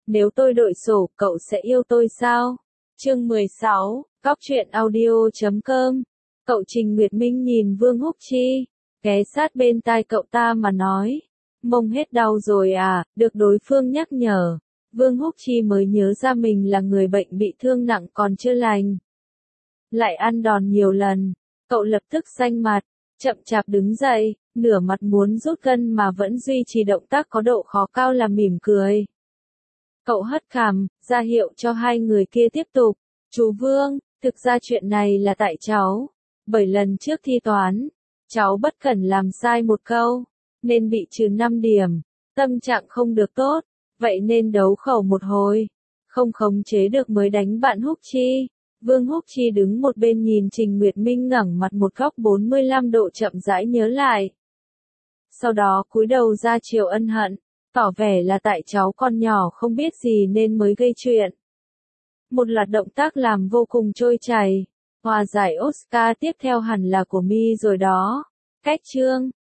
Nếu tôi đội sổ, cậu sẽ yêu tôi sao? Chương 16, Cóc truyện audio.com. Cậu Trình Nguyệt Minh nhìn Vương Húc Chi, ghé sát bên tai cậu ta mà nói. Mông hết đau rồi à, được đối phương nhắc nhở. Vương Húc Chi mới nhớ ra mình là người bệnh bị thương nặng còn chưa lành. Lại ăn đòn nhiều lần, cậu lập tức xanh mặt, chậm chạp đứng dậy, nửa mặt muốn rút gân mà vẫn duy trì động tác có độ khó cao là mỉm cười. Cậu hất cằm, ra hiệu cho hai người kia tiếp tục. Chú Vương, thực ra chuyện này là tại cháu. 7 lần trước thi toán, cháu bất cẩn làm sai một câu, nên bị trừ 5 điểm. Tâm trạng không được tốt, vậy nên đấu khẩu một hồi. Không khống chế được mới đánh bạn Húc Chi. Vương Húc Chi đứng một bên nhìn Trình Nguyệt Minh ngẩng mặt một góc 45 độ chậm rãi nhớ lại. Sau đó cúi đầu ra chiều ân hận, tỏ vẻ là tại cháu con nhỏ không biết gì nên mới gây chuyện. Một loạt động tác làm vô cùng trôi chảy. Hòa giải Oscar tiếp theo hẳn là của Mi rồi đó. Cách chương